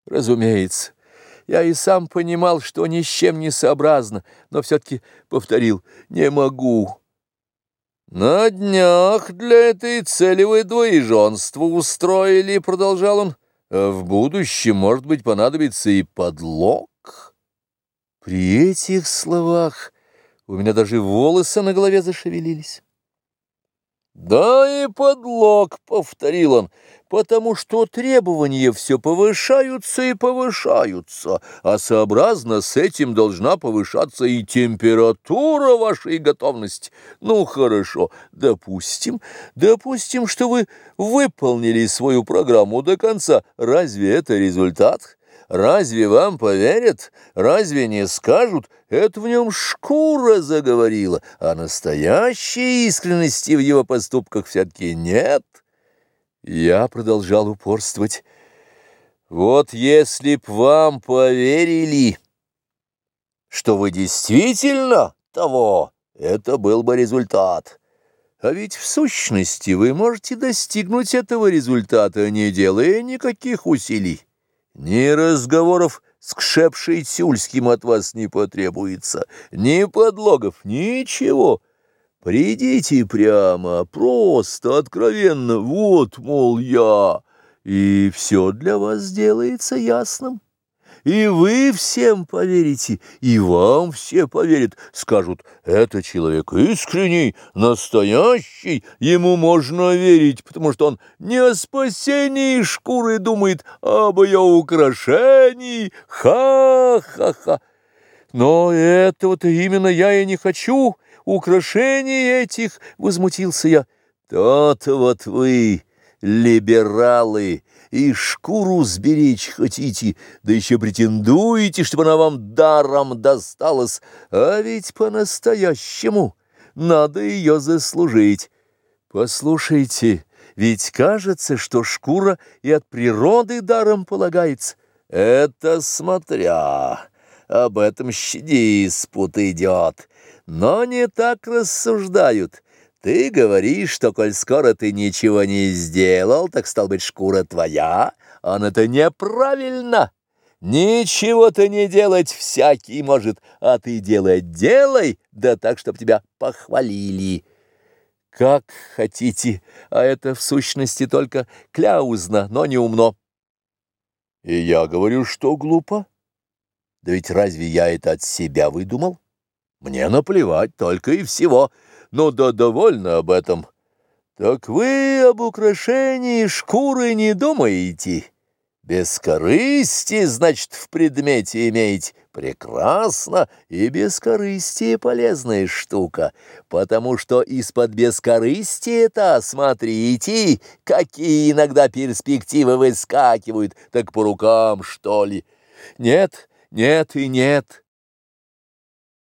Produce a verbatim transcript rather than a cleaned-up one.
Разумеется, я и сам понимал, что ни с чем не сообразно, но все-таки повторил: не могу. На днях для этой цели вы двоеженство устроили, — продолжал он, — а в будущем, может быть, понадобится и подлог. При этих словах у меня даже волосы на голове зашевелились. «Да и подлог», — повторил он, — «потому что требования все повышаются и повышаются, а сообразно с этим должна повышаться и температура вашей готовности. Ну, хорошо, допустим, допустим, что вы выполнили свою программу до конца. Разве это результат? Разве вам поверят? Разве не скажут: это в нем шкура заговорила, а настоящей искренности в его поступках все-таки нет?» Я продолжал упорствовать. «Вот если б вам поверили, что вы действительно того, это был бы результат. А ведь в сущности вы можете достигнуть этого результата, не делая никаких усилий. Ни разговоров с Кшепшей-Тюльским от вас не потребуется, ни подлогов, ничего. Придите прямо, просто, откровенно, вот, мол, я, и все для вас сделается ясным. И вы всем поверите, и вам все поверят, скажут: это человек искренний, настоящий, ему можно верить, потому что он не о спасении шкуры думает, а об ее украшении. Ха-ха-ха! Но этого-то именно я и не хочу, украшений этих, — возмутился я. То-то вот вы, либералы, и шкуру сберечь хотите, да еще претендуете, чтобы она вам даром досталась, а ведь по-настоящему надо ее заслужить. Послушайте, ведь кажется, что шкура и от природы даром полагается. Это смотря, об этом диспут идет, но не так рассуждают. Ты говоришь, что коль скоро ты ничего не сделал, так, стал быть, шкура твоя, а это неправильно. Ничего-то не делать всякий может, а ты делать делай, да так, чтобы тебя похвалили. Как хотите, а это в сущности только кляузно, но не умно. И я говорю, что глупо. Да ведь разве я это от себя выдумал? Мне наплевать только и всего. Ну да довольно об этом. Так вы об украшении шкуры не думаете? Бескорыстие, значит, в предмете имеете. Прекрасно, и бескорыстие полезная штука, потому что из-под бескорыстия-то, смотрите, какие иногда перспективы выскакивают, так по рукам, что ли? Нет, нет и нет.